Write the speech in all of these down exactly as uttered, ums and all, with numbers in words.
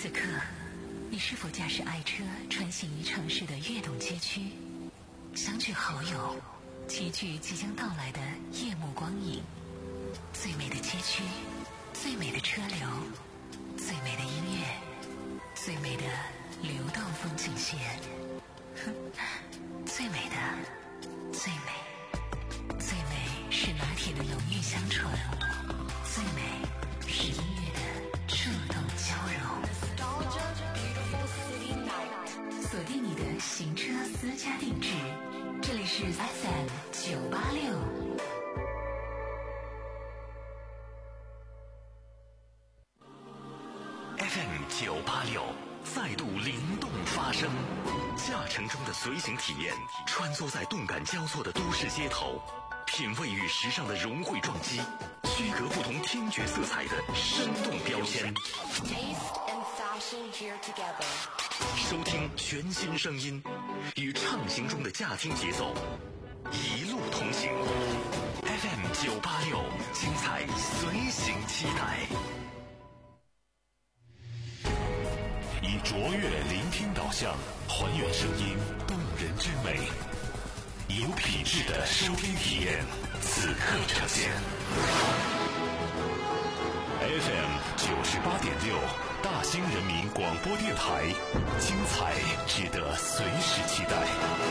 此刻，你是否驾驶爱车穿行于城市的跃动街区，相聚好友，齐聚即将到来的夜幕光影？最美的街区，最美的车流，最美的音乐，最美的流动风景线，最美的，最美，最美是拿铁的浓郁香醇，最美是音乐的触动交融。锁定你的行车私家定制，这里是 F M 九八六。 F M 九八六再度灵动发声，驾乘中的随行体验，穿梭在动感交错的都市街头，品味与时尚的融汇撞击，区隔不同听觉色彩的生动标签。收听全新声音，与畅行中的驾听节奏，一路同行。F M 九八六，精彩随行期待。以卓越聆听导向，还原声音动人之美，有品质的收听体验，此刻呈现。F M 九十八点六，大兴人民广播电台，精彩值得随时期待。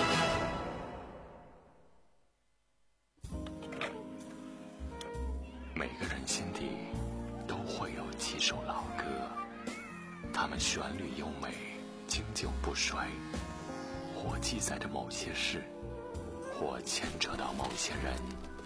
每个人心底都会有几首老歌，它们旋律优美，经久不衰，或记载着某些事，或牵扯到某些人。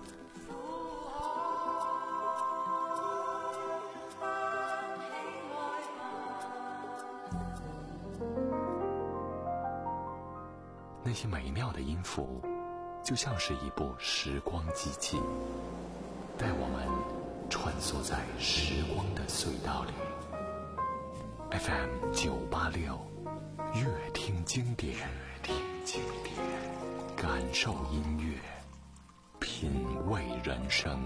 那些美妙的音符，就像是一部时光机器，带我们穿梭在时光的隧道里。F M 九八六，乐听经典，乐听经典，感受音乐，品味人生。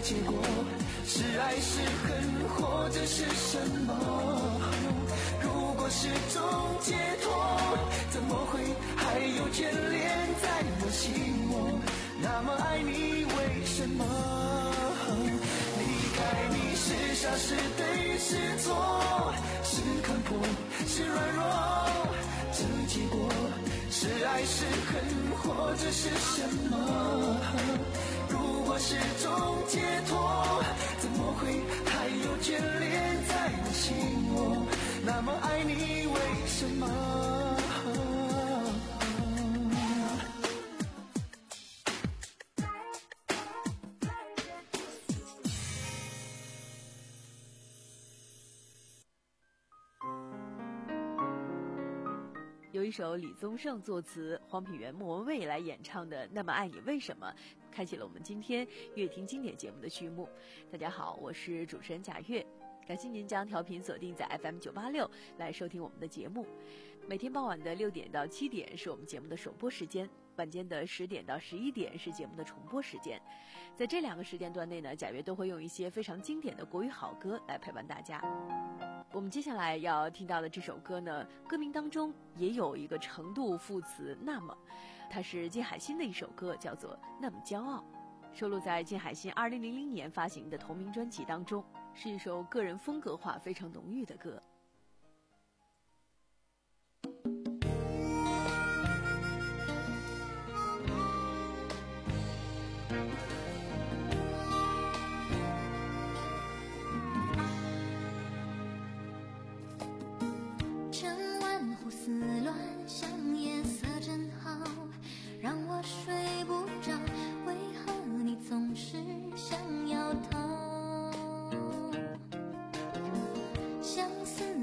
结果是爱是恨或者是什么？如果是种解脱，怎么会还有眷恋在我心窝？那么爱你为什么？离开你是傻是对是错，是看破是软弱，这结果是爱是恨或者是什么？如果是种解脱，怎么会还有眷恋在我心窝？那么爱你为什么？ 有一首李宗盛作词，黄品源、莫文蔚来演唱的《那么爱你为什么》，开启了我们今天乐听经典节目的序幕。大家好，我是主持人贾月，感谢您将调频锁定在 F M 九八六来收听我们的节目。每天傍晚的六点到七点是我们节目的首播时间，晚间的十点到十一点是节目的重播时间。在这两个时间段内呢，贾月都会用一些非常经典的国语好歌来陪伴大家。我们接下来要听到的这首歌呢，歌名当中也有一个程度副词那么，它是金海心的一首歌，叫做《那么骄傲》，收录在金海心二零零零年发行的同名专辑当中，是一首个人风格化非常浓郁的歌。 思乱像夜色真好，让我睡不着，为何你总是想要逃？相思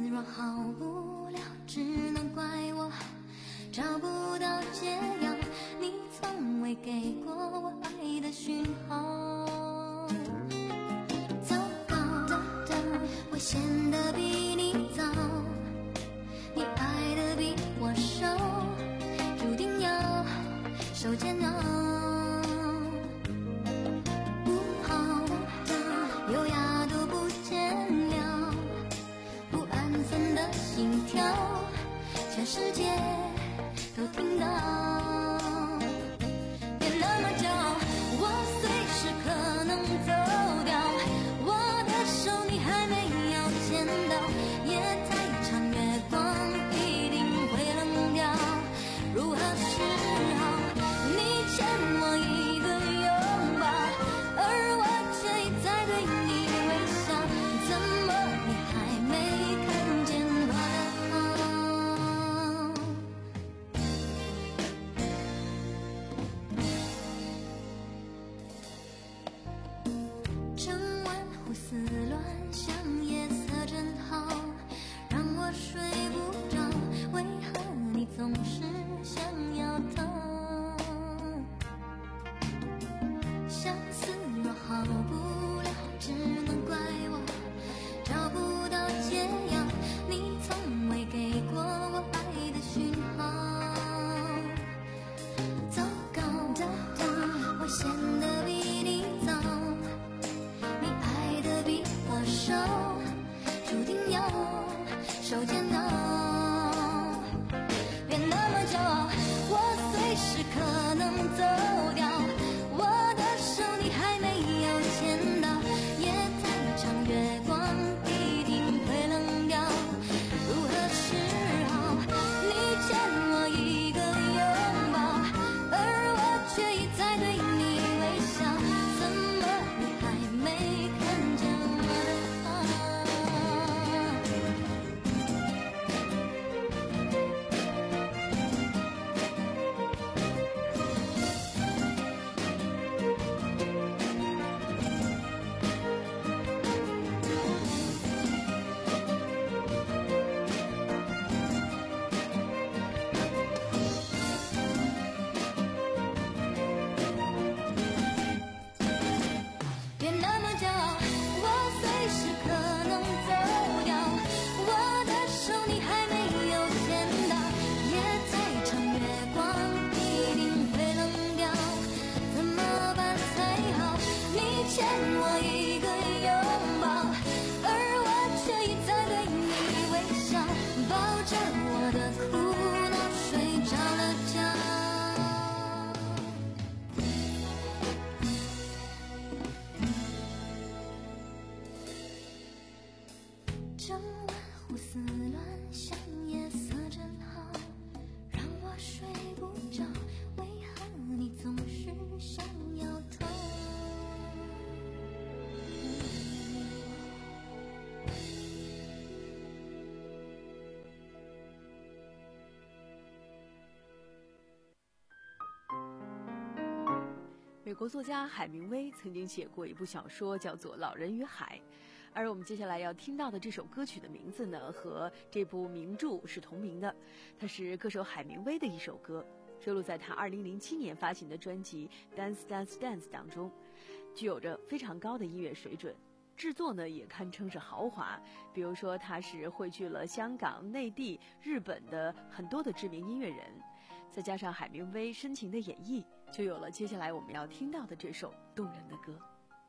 美国作家海明威曾经写过一部小说，叫做《老人与海》，而我们接下来要听到的这首歌曲的名字呢，和这部名著是同名的。它是歌手海明威的一首歌，收录在他二零零七年发行的专辑《Dance Dance Dance》当中，具有着非常高的音乐水准。制作呢也堪称是豪华，比如说他是汇聚了香港、内地、日本的很多的知名音乐人，再加上海明威深情的演绎，就有了接下来我们要听到的这首动人的歌。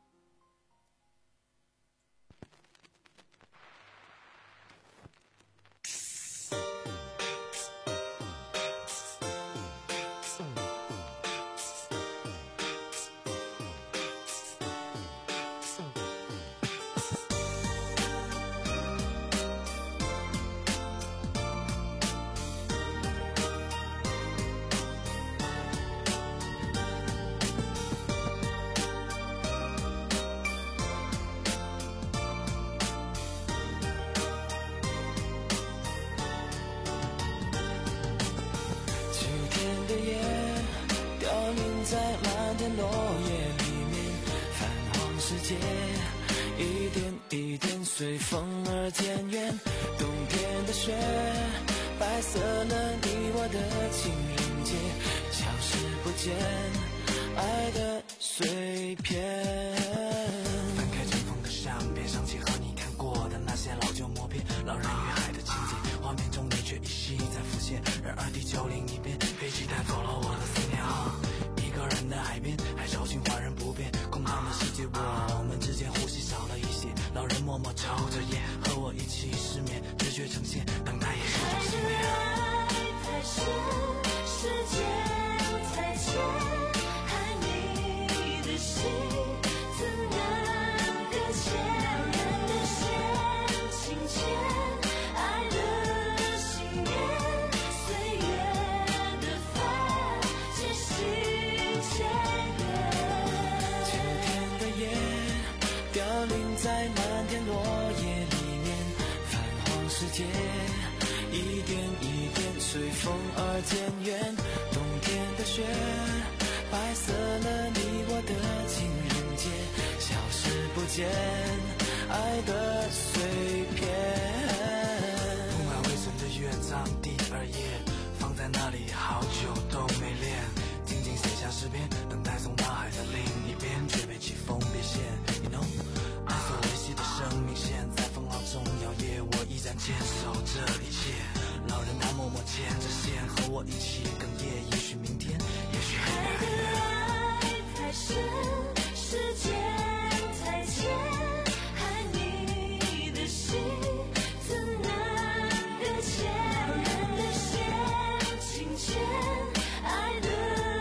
落叶里面泛黄世界，一点一点随风而渐远。冬天的雪白色了你我的情人节，消失不见爱的碎片。翻开尘封的相片，想起和你看过的那些老旧默片，老人与海的情节，画面中你却依稀在浮现。然而地球另一边，飞机带走了我的思念啊。一个人的海边，海潮情焕然不变，空荡的世界，我们之间呼吸少了一些。老人默默抽着烟，和我一起失眠，直觉呈现，等待也是种信念。爱太深，时间太浅，爱你的心怎能搁浅？人的线轻牵，爱的信念，岁月的帆，渐行。秋天的叶凋零在漫天落叶里面，泛黄世界一点一点随风而渐远。冬天的雪白色了你我的情人节，消失不见爱的碎片。铺满灰尘的乐章第二页，放在那里好久都没练，写下诗篇，等待从大海的另一边，却被起风别线。You know， 爱所维系的生命线在风浪中摇曳，我依然坚守这一切。老人他默默牵着线，和我一起哽咽。也许明天，也许黑暗。爱的爱太深，时间太浅，爱你的心怎能搁浅？人的线轻牵，爱的。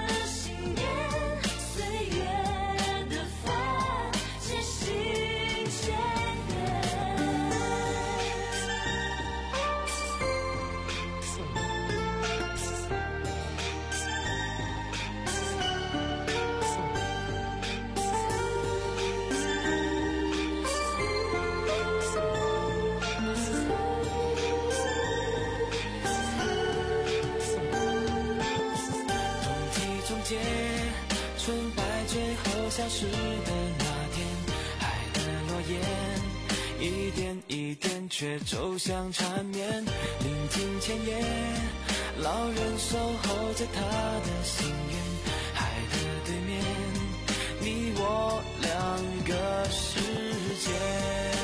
春白最后消失的那天，爱的落叶一点一点却走向缠绵。临近前夜，老人守候着他的心愿，海的对面，你我两个世界。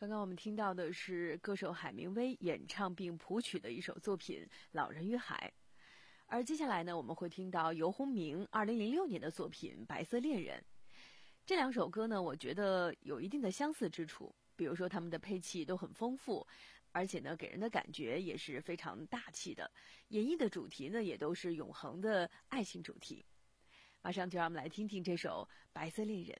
刚刚我们听到的是歌手海明威演唱并谱曲的一首作品《老人与海》，而接下来呢，我们会听到游鸿明二零零六年的作品《白色恋人》。这两首歌呢，我觉得有一定的相似之处，比如说他们的配器都很丰富，而且呢，给人的感觉也是非常大气的，演绎的主题呢，也都是永恒的爱情主题。马上就让我们来听听这首《白色恋人》。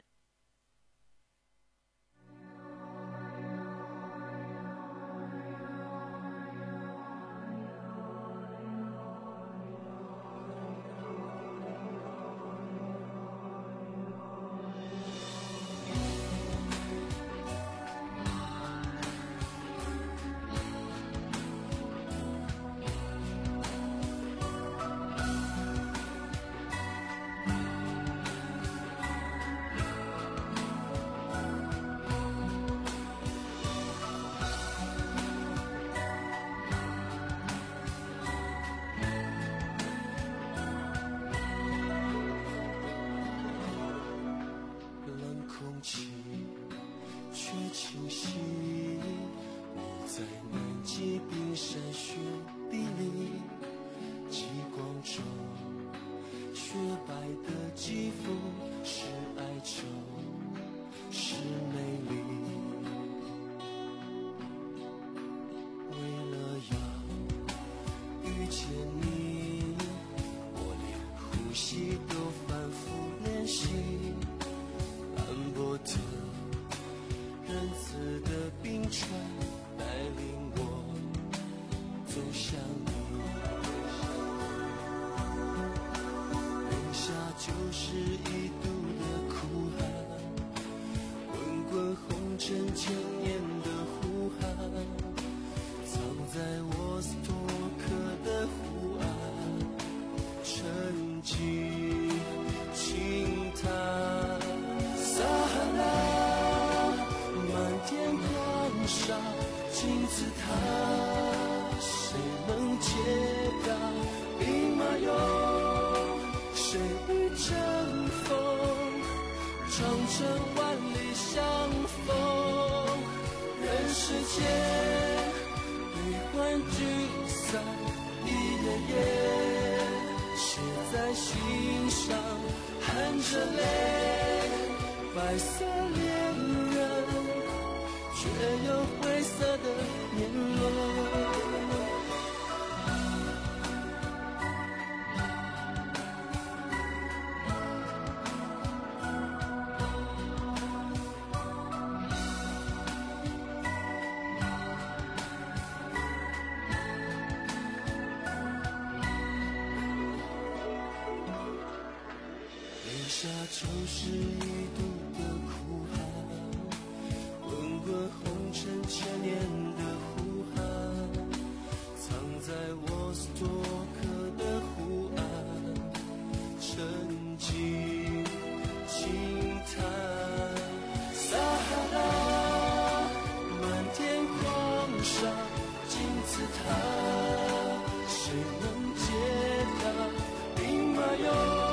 就是一度的哭喊，滚滚红尘千年的呼喊，藏在沃斯托克的湖岸，沉寂轻叹。撒哈拉，满天狂沙，金字塔，谁能解答？兵马俑。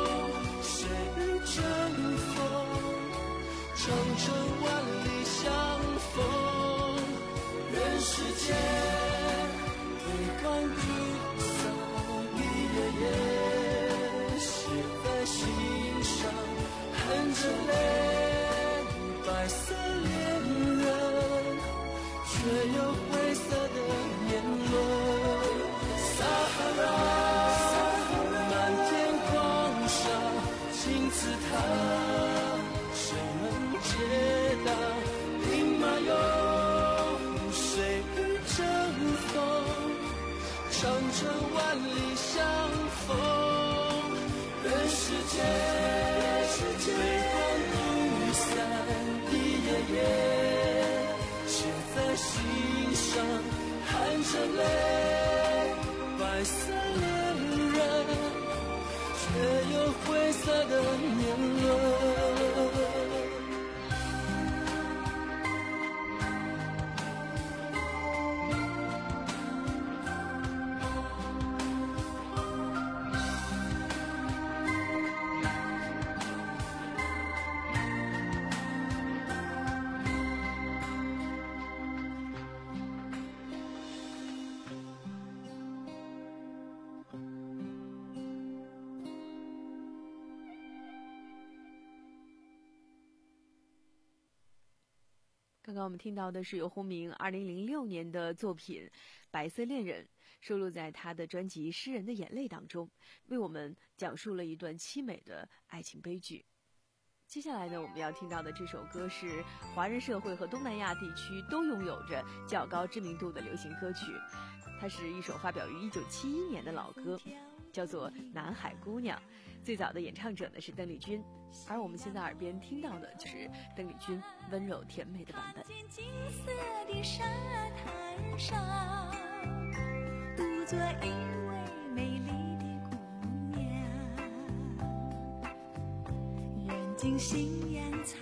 长城万里相逢，人世间悲欢聚散一页页写在心上，含着泪，白色恋人，却有灰色的年轮。撒哈拉，满天狂沙，金字塔。解答兵马俑，谁与争锋？长城万里相逢，人世间悲欢聚散一页页写在心上，含着泪，白色恋人，却有灰色的年轮。 刚刚我们听到的是由洪明二零零六年的作品《白色恋人》，收录在他的专辑《诗人的眼泪》当中，为我们讲述了一段凄美的爱情悲剧。接下来呢，我们要听到的这首歌是华人社会和东南亚地区都拥有着较高知名度的流行歌曲，它是一首发表于一九七一年的老歌，叫做《南海姑娘》。最早的演唱者呢是邓丽君，而我们现在耳边听到的就是邓丽君温柔甜美的版本。 金色的沙滩上，独坐一位美丽的姑娘，眼睛星焰灿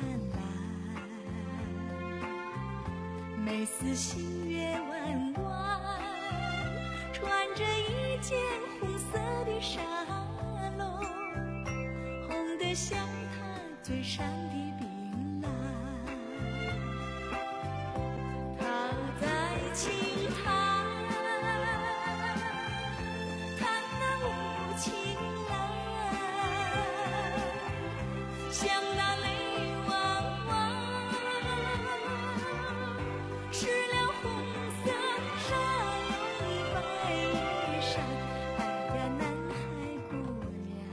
烂，眉似新月弯弯，穿着一件红色的纱笼，红得像她嘴上的槟榔。她在轻弹，弹那无情来，像那泪汪汪，湿了红色纱笼白衣裳。哎呀，南海姑娘，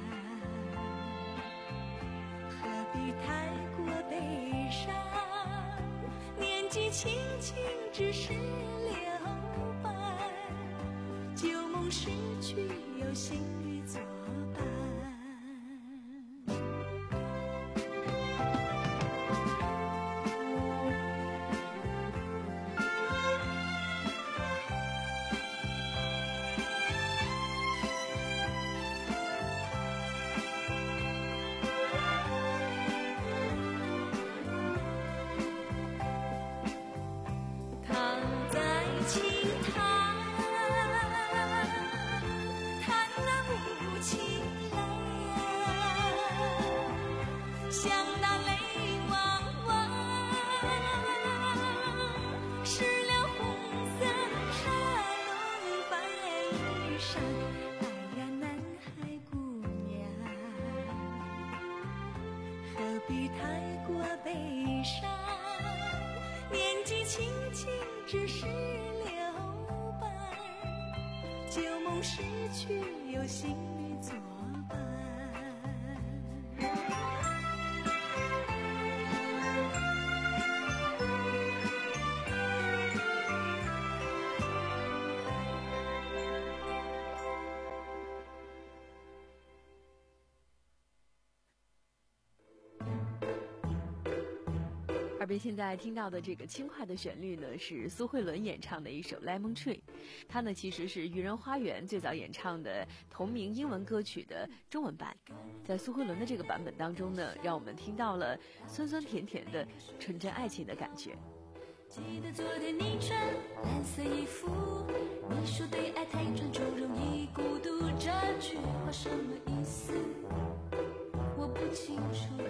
何必太过悲伤？年纪轻轻只是留白，旧梦逝去有新侣作伴。她在轻弹，弹那无情来，像那泪汪汪，湿了红色纱笼白衣裳。哎呀，南海姑娘，何必太过悲伤？年纪轻轻只是留白，旧梦逝去有新侣作伴。 耳边现在听到的这个轻快的旋律呢，是苏慧伦演唱的一首《Lemon Tree》，它呢其实是愚人花园最早演唱的同名英文歌曲的中文版。在苏慧伦的这个版本当中呢，让我们听到了酸酸甜甜的纯真爱情的感觉。 记得昨天你穿蓝色衣服，你说对爱太专注容易孤独，这句话什么意思？我不清楚。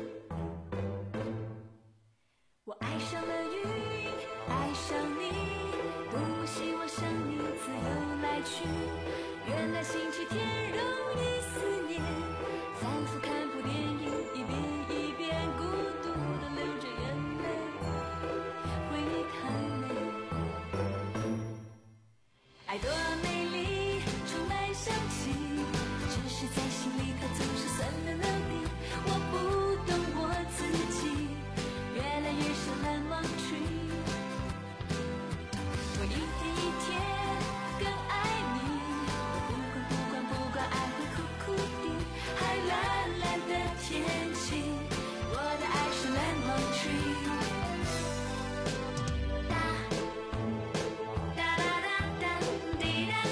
我爱上了云，爱上你，多希望像你自由来去。原来星期天容易思念，反复看部电影，一遍一遍，孤独的流着眼泪，回忆太美。爱多美丽，充满香气，只是在心里它总是酸溜溜的。我不懂我自己，越来越像蓝芒tree。我一天一天更爱你，我不管不管不管，爱会苦苦的，还蓝蓝的天气，我的爱是蓝芒tree。哒哒哒哒哒滴哒。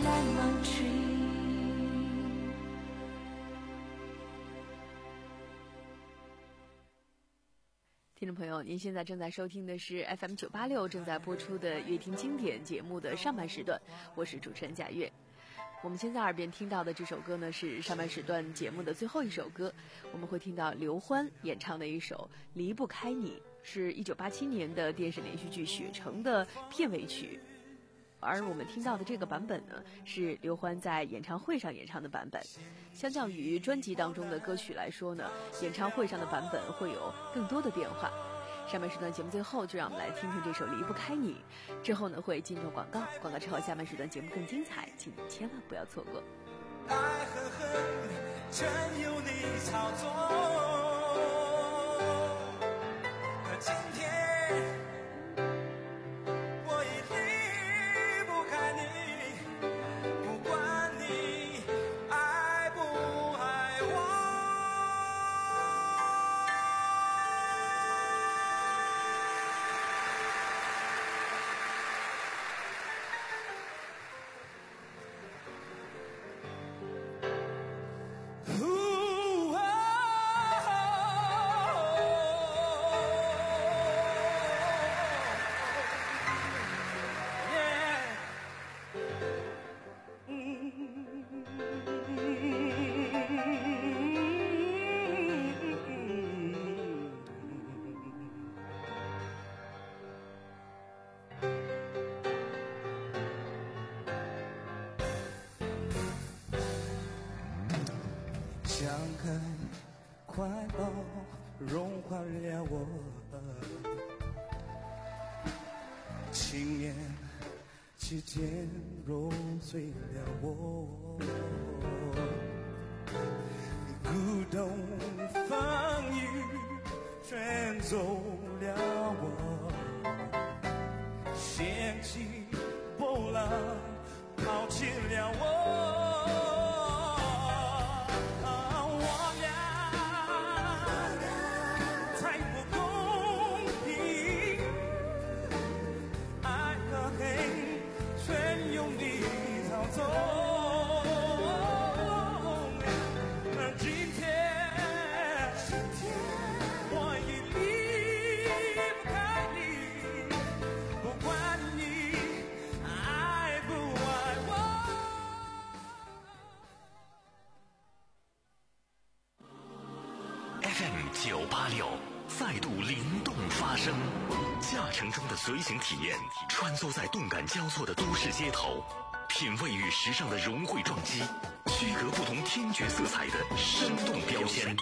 难忘去。 听众朋友，您现在正在收听的是 F M 九八六正在播出的乐听经典节目的上半时段，我是主持人贾月。我们现在耳边听到的这首歌呢，是上半时段节目的最后一首歌，我们会听到刘欢演唱的一首《离不开你》，是一九八七年的电视连续剧《雪城》的片尾曲。而我们听到的这个版本呢，是刘欢在演唱会上演唱的版本。相较于专辑当中的歌曲来说呢，演唱会上的版本会有更多的变化。上半时段节目最后，就让我们来听听这首《离不开你》，之后呢会进入广告，广告之后下半时段节目更精彩，请你千万不要错过。 爱和恨全由你操纵，可今天我已离不开你，不管你爱不爱我。像个快乐融化了我，情念之间揉碎了我，鼓动风雨卷走了我，掀起波浪抛弃了我。 F M 九八六再度灵动发声，驾乘中的随行体验，穿梭在动感交错的都市街头，品味与时尚的融汇撞击，区隔不同听觉色彩的生动标签。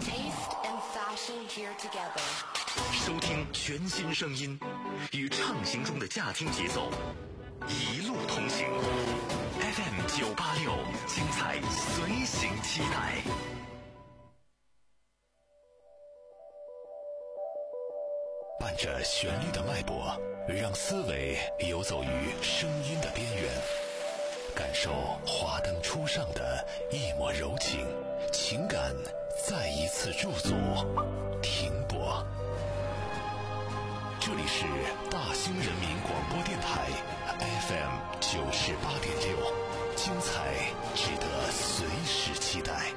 收听全新声音，与畅行中的驾听节奏，一路同行。F M 九八六，精彩随行期待。伴着旋律的脉搏，让思维游走于声音的边缘，感受华灯初上的一抹柔情，情感再一次驻足停泊。这里是大兴人民广播电台 F M 九十八点六，精彩值得随时期待。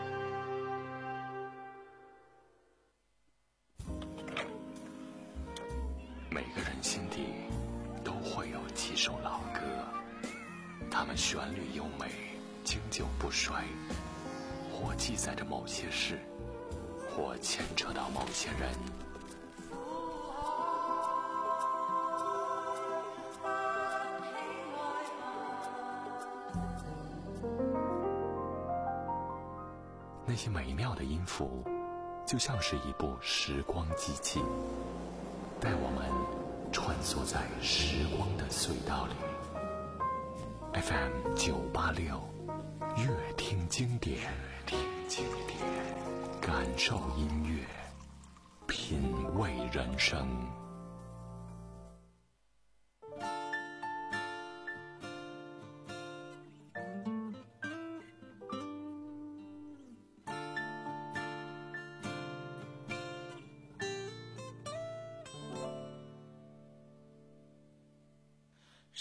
每个人心底都会有几首老歌，它们旋律优美，经久不衰，或记载着某些事，或牵扯到某些人。那些美妙的音符，就像是一部时光机器，带我们穿梭在时光的隧道里。 F M 九八六，乐听经典，乐听经典，感受音乐，品味人生。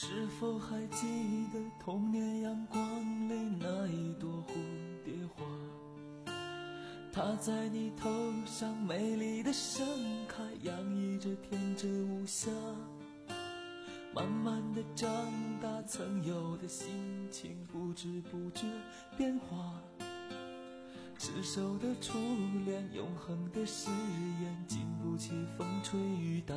是否还记得童年阳光里那一朵蝴蝶花？它在你头上美丽的盛开，洋溢着天真无瑕。慢慢的长大，曾有的心情不知不觉变化。执手的初恋，永恒的誓言，经不起风吹雨打。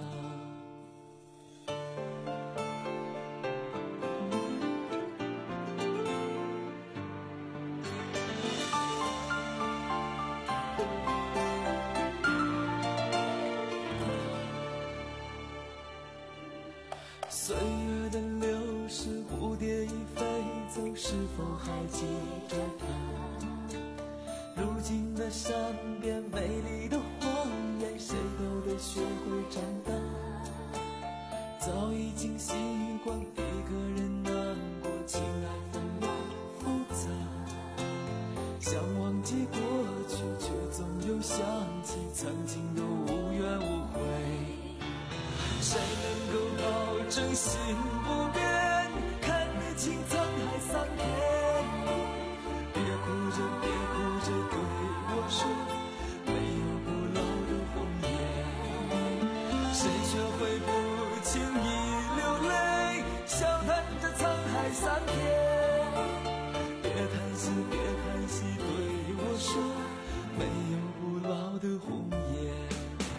岁月的流逝，蝴蝶已飞走，是否还记着它？如今的山边，美丽的荒野，谁都得学会长大。早已经习惯一个人难过，情爱纷乱复杂。想忘记过去，却总又想起曾经的无怨无悔。谁能够保证心不变，看得清沧海桑田？别哭着别哭着对我说，没有不老的红颜。谁学会不轻易流泪，笑谈着沧海桑田？别叹息别叹息对我说，没有不老的红颜。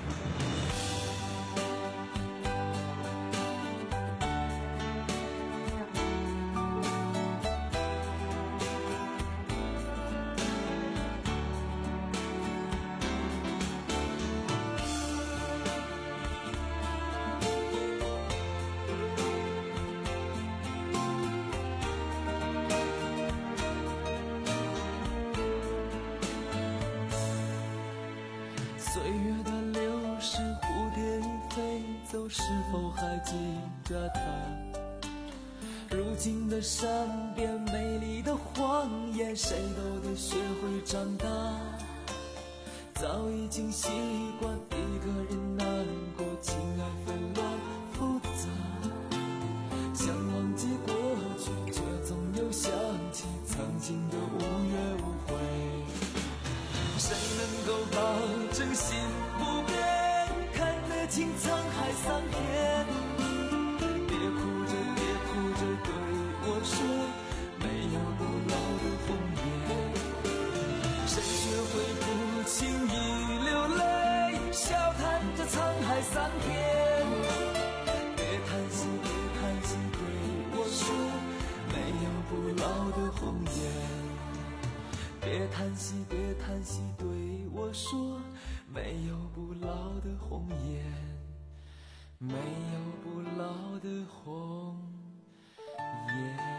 岁月的流逝，蝴蝶已飞走，是否还记着它？如今的山边，美丽的荒野，谁都得学会长大。早已经习惯一个人难过，情爱纷乱复杂。想忘记过去，却总又想起曾经的无怨无悔。谁能够保证心不变，看得清沧海桑田？别哭着别哭着对我说，没有不老的红颜。谁学会不轻易流泪，笑谈着沧海桑田？别叹息别叹息对我说，没有不老的红颜。别叹息别叹息对我说，没有不老的红颜，没有不老的红颜。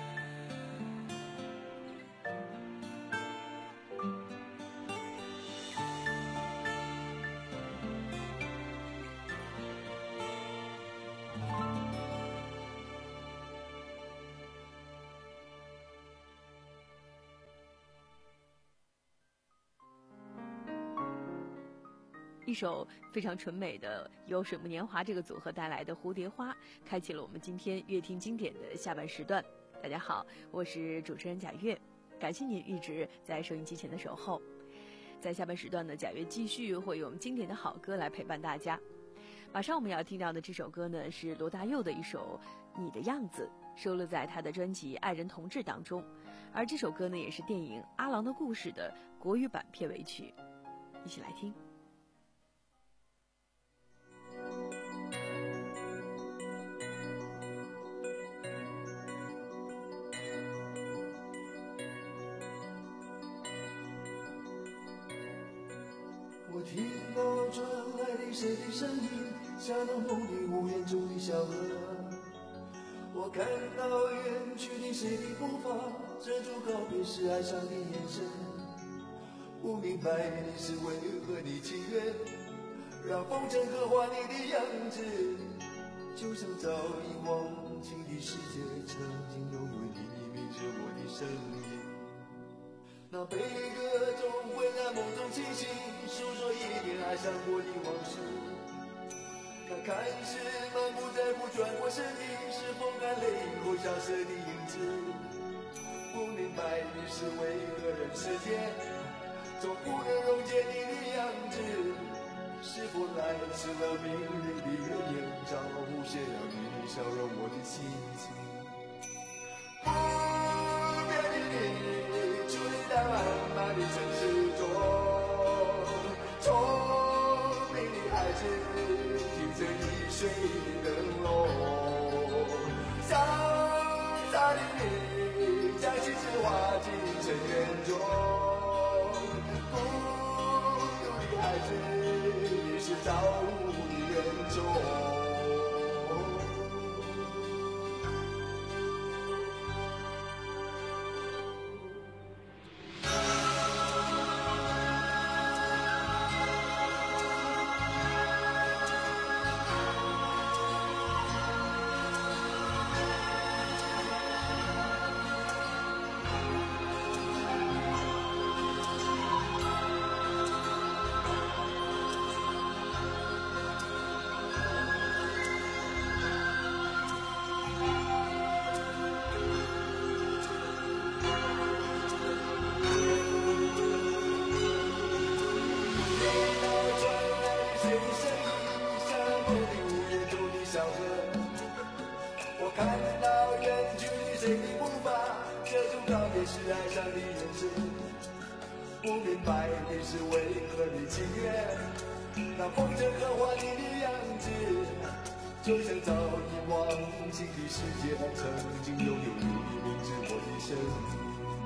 一首非常纯美的由水木年华这个组合带来的《蝴蝶花》，开启了我们今天乐听经典的下半时段。大家好，我是主持人贾月，感谢您一直在收音机前的守候。在下半时段呢，贾月继续会用经典的好歌来陪伴大家。马上我们要听到的这首歌呢，是罗大佑的一首《你的样子》，收录在他的专辑《爱人同志》当中。而这首歌呢，也是电影《阿郎的故事》的国语版片尾曲，一起来听。 我听到了传来的谁的声音，像那梦里无言中的小河。我看到远去的谁的步伐，遮住告别时哀伤的眼神。不明白你是为何你情愿让风尘刻画你的样子，就像早已忘情的世界，曾经拥有你明着我的声音。那悲歌中会在梦中清醒，诉说一点爱上过的往事。 那看似满不在乎转过身的，是否看泪后消失的影子？不明白你是为何人世间总不能溶解你的样子？是否来迟了命运的眼罩，无限让你消融我的心情？不变的你，伫立在漫漫的城市中，聪明的孩子听着易碎的灯笼，潇洒的你将心事化进尘缘中，孤独的孩子你是造物的恩宠。是爱上的眼神，不明白你是为何的情愿，那风筝刻画你的样子，就像早已忘情的世界曾经拥有你的名字，我的生命。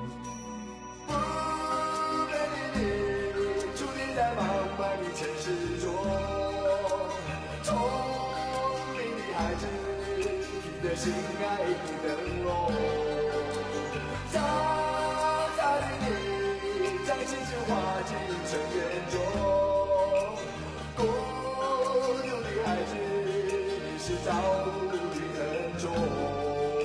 不美丽的伫立在茫茫的城市中，聪明的孩子听着心爱的灯笼，潇洒的你将心事化进尘缘中，孤独的孩子你是造物的恩宠。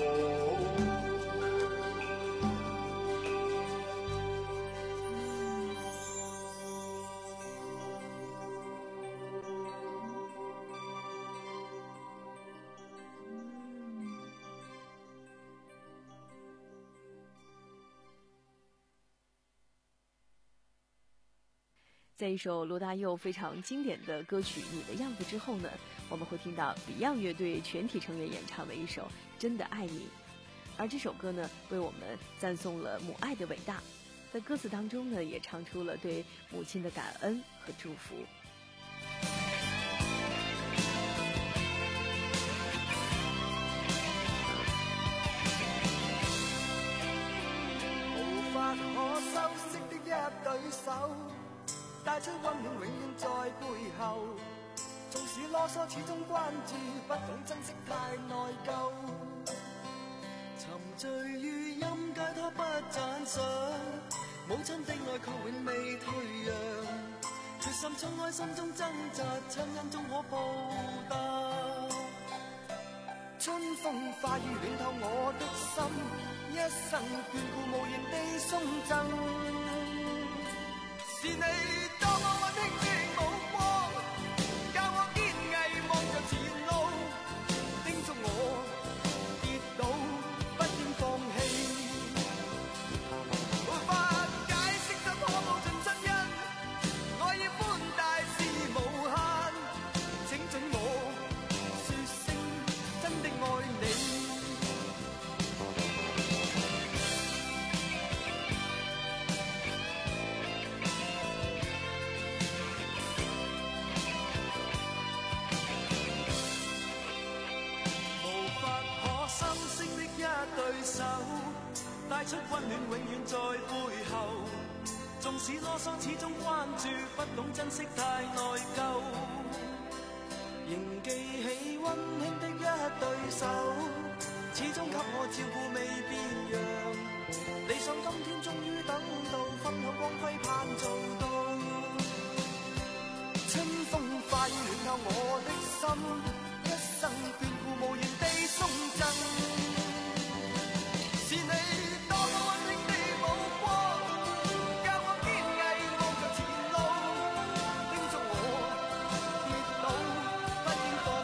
在一首罗大佑非常经典的歌曲《你的样子》之后呢，我们会听到 Beyond 乐队全体成员演唱的一首《真的爱你》，而这首歌呢，为我们赞颂了母爱的伟大，在歌词当中呢，也唱出了对母亲的感恩和祝福。 無法可修飾的一對手，帶出溫暖永遠在背後，縱使囉嗦始終關注，不懂珍惜太內疚，沉醉於音階拖不讚賞，母親的愛卻永未退讓，決心衝開心中掙扎，親恩終可報答。春風化雨暖透我的心，一生眷顧無言地送贈。是你多麼溫馨的目光，教我堅毅望着前路，叮囑我跌倒不應放棄。無法解釋怎可報盡親恩，愛意寬大是無限，請准我說聲真的愛你。對手帶出溫暖永遠在背後，縱使囉嗦始終關注，不懂珍惜太內疚，仍記起溫馨的一對手，始終給我照顧未變樣，理想今天終於等到，分享光輝盼做到，春風化雨暖透我的心，一生眷顧無言地送贈。是你多麼溫馨的目光，教我堅毅望着前路，叮囑我跌倒不應放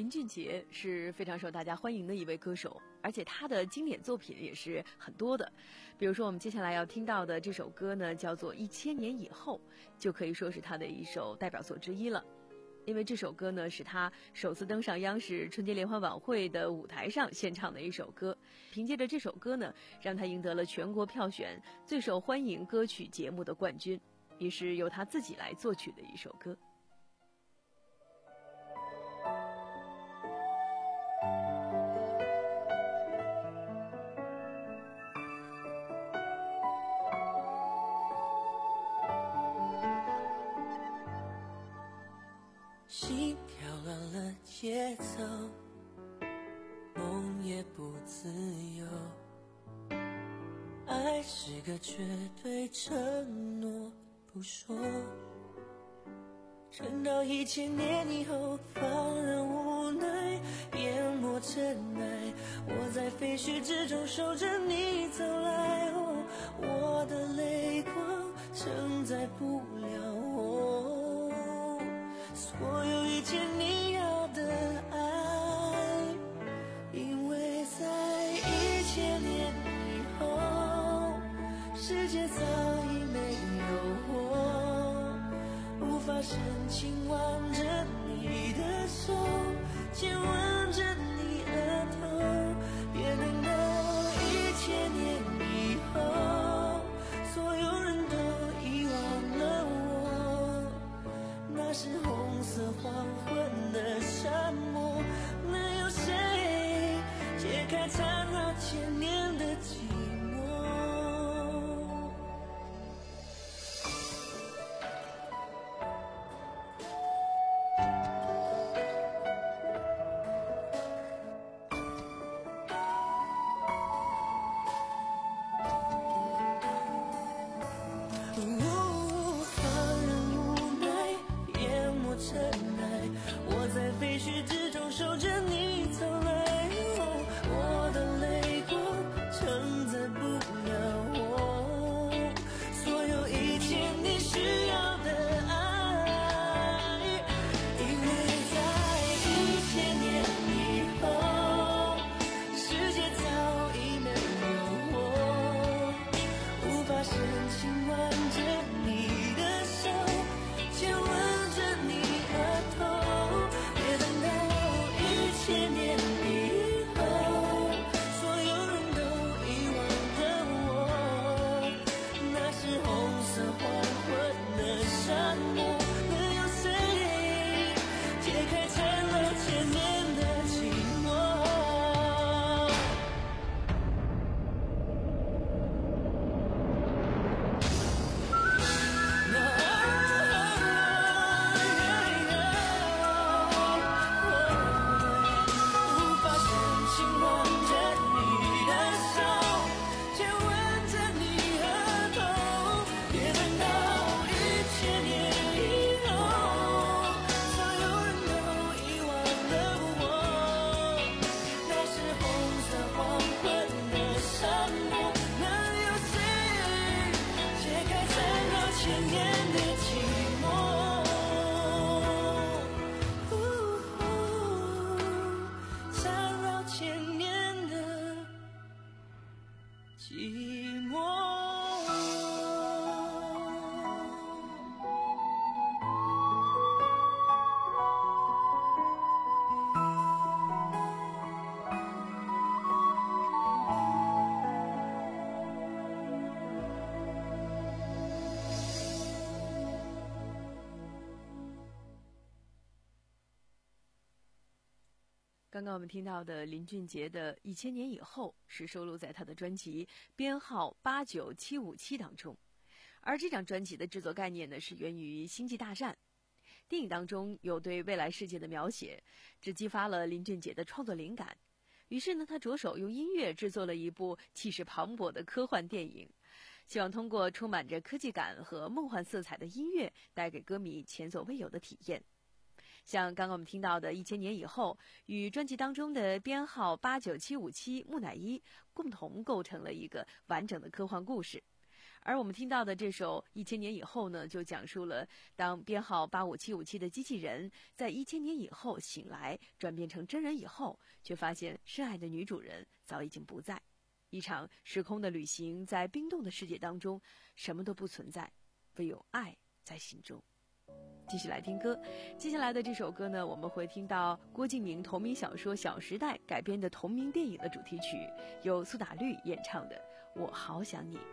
林俊杰是非常受大家欢迎的一位歌手，而且他的经典作品也是很多的。比如说我们接下来要听到的这首歌呢，叫做《一千年以后》，就可以说是他的一首代表作之一了。因为这首歌呢，是他首次登上央视春节联欢晚会的舞台上献唱的一首歌。凭借着这首歌呢，让他赢得了全国票选最受欢迎歌曲节目的冠军，也是由他自己来作曲的一首歌。 心跳乱了节奏，梦也不自由，爱是个绝对承诺不说，撑到一千年以后，放任无奈淹没尘埃，我在废墟之中守着你走来，哦，我的泪光承载不了我所有一切你要的爱，因为在一千年以后，世界早已没有我，无法深情挽着你的手，亲吻着你额头，别等到一千年以后，所有人都遗忘了我，那是红色黄昏的沙漠，能有谁解开缠绕千年的寂寞？ 刚刚我们听到的林俊杰的《一千年以后》是收录在他的专辑编号八九七五七当中，而这张专辑的制作概念呢是源于《星际大战》电影当中有对未来世界的描写，这激发了林俊杰的创作灵感。于是呢，他着手用音乐制作了一部气势磅礴的科幻电影，希望通过充满着科技感和梦幻色彩的音乐，带给歌迷前所未有的体验。像刚刚我们听到的《一千年以后》与专辑当中的编号八九七五七木乃伊共同构成了一个完整的科幻故事， 而我们听到的这首《一千年以后》呢，就讲述了当编号八五七五七的机器人在一千年以后醒来，转变成真人以后，却发现深爱的女主人早已经不在。一场时空的旅行，在冰冻的世界当中，什么都不存在，唯有爱在心中。继续来听歌，接下来的这首歌呢，我们会听到郭敬明同名小说《小时代》改编的同名电影的主题曲，由苏打绿演唱的《我好想你》。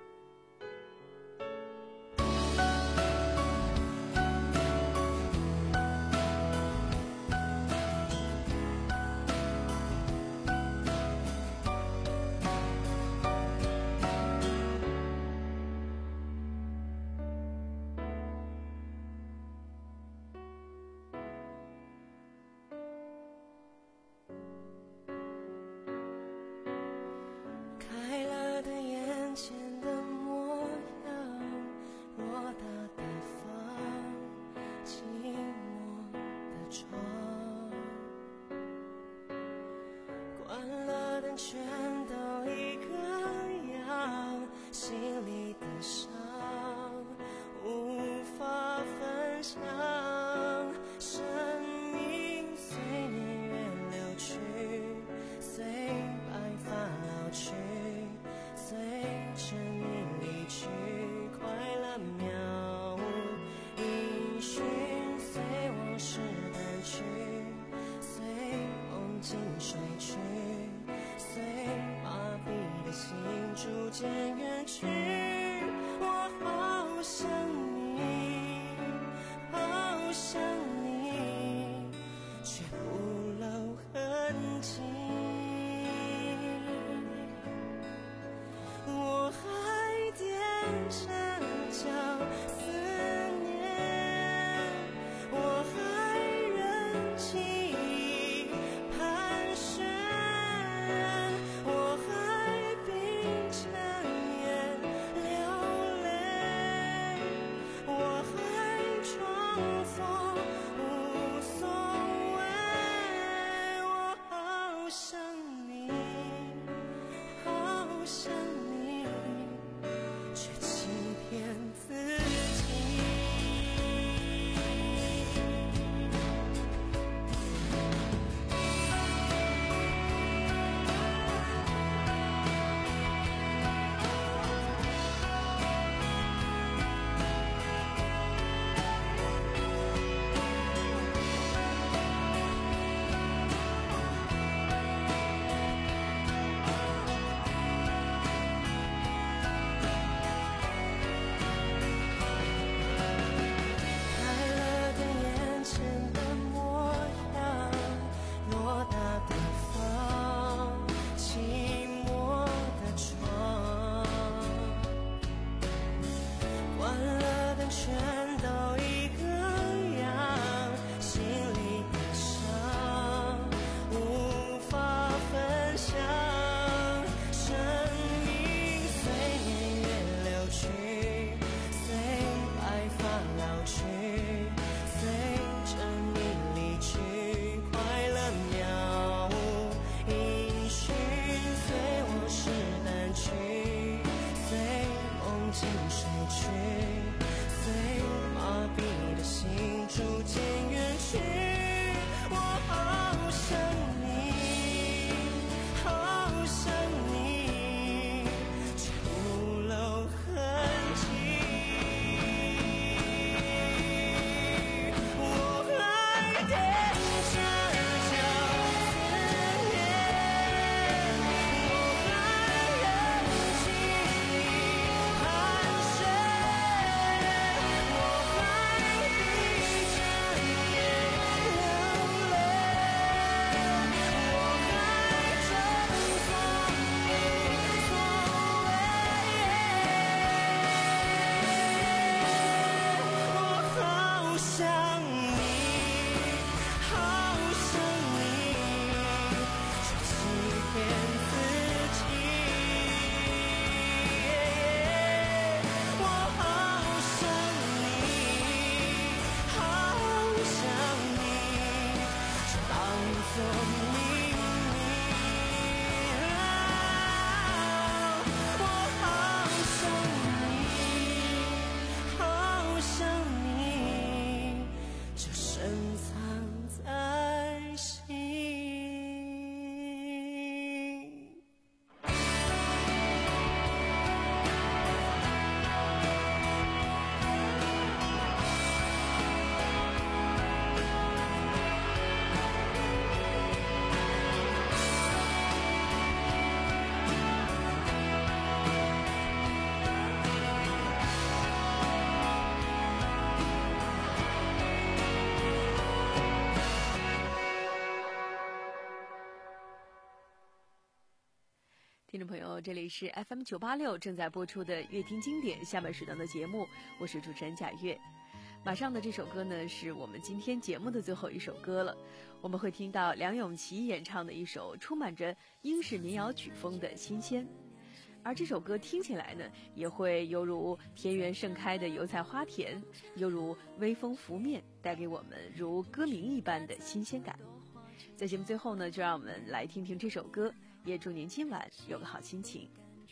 听众朋友，这里是 F M 九八六正在播出的乐听经典下半时段的节目，我是主持人贾月。马上的这首歌呢，是我们今天节目的最后一首歌了。我们会听到梁咏琪演唱的一首充满着英式民谣曲风的《新鲜》，而这首歌听起来呢，也会犹如田园盛开的油菜花田，犹如微风拂面，带给我们如歌名一般的新鲜感。在节目最后呢，就让我们来听听这首歌，也祝您今晚有个好心情。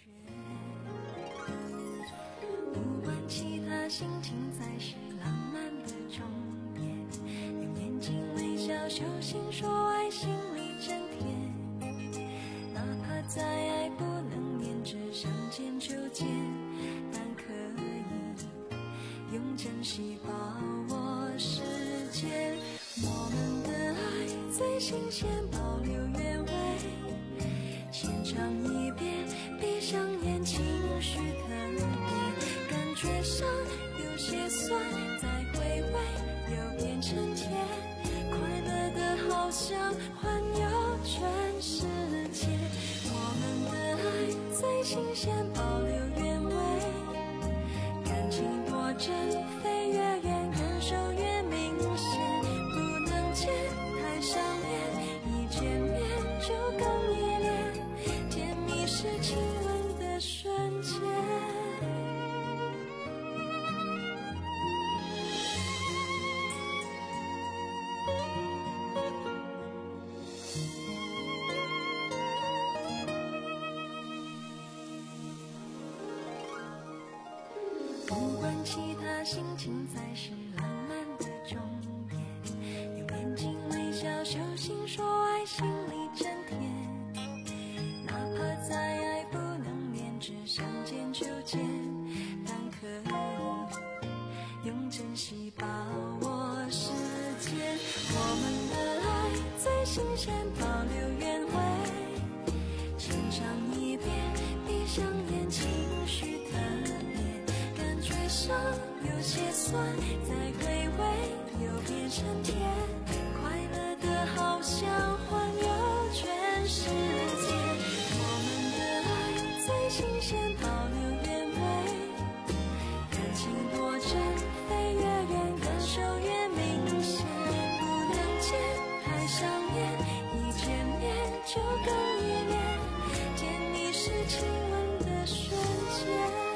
不管其他心情才是浪漫的终点，用眼睛微笑手心说爱，心里真甜。哪怕再爱不能连着相见就见，但可以用珍惜把握时间。我们的爱最新鲜，保留原味，浅尝一遍，闭上眼，情绪特别，感觉上有些酸，再回味又变成甜，快乐的好像环游全世界。我们的爱最新鲜，保留原味，感情多真，飞越远，感受越明显，不能见太上面，一见面就更依恋，甜蜜是亲吻的瞬间。不管其他心情才是浪漫的终点，用眼睛微笑手心说爱，心里真甜。哪怕再爱不能连着相见就见，但可以用珍惜把握时间。我们的爱最新鲜，保留原味，浅尝一遍，闭上眼，情绪特别，感觉上有些酸，再回味又变成甜，快乐的好像环游全世界。我们的爱最新鲜，保留原味，感情多真，飞越远，感受越明显，不能见太上面，一见面就更依恋，甜蜜是亲吻的瞬间。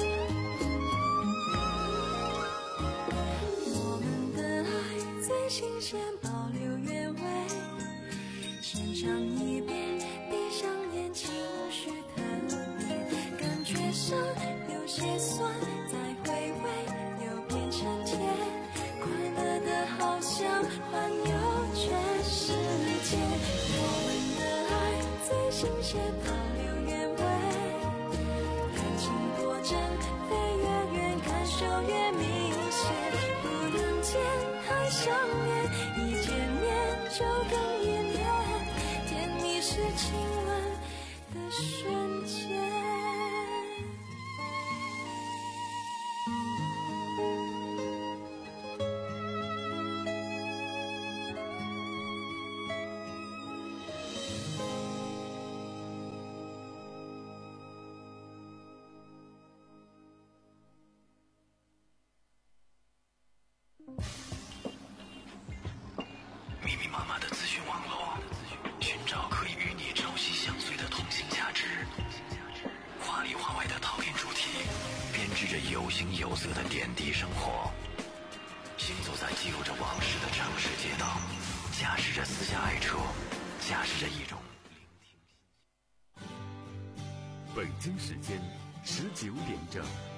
我们的爱最新鲜，保留原味，浅尝一遍，闭上眼，情绪特别，感觉上有些酸，再回味又变成甜，快乐的好像环游全世界。我们的爱最新鲜，保留原味，感情多真，飞越远，感受越明显，不能见太上面，一见面就更依恋，甜蜜是亲吻的瞬间。 密密麻麻的资讯网络，寻找可以与你朝夕相随的同性价值。华里华外的陶冶主题，编织着有形有色的点滴生活。行走在记录着往事的城市街道，驾驶着私家爱车，驾驶着一种聆听。 北京时间十九点整。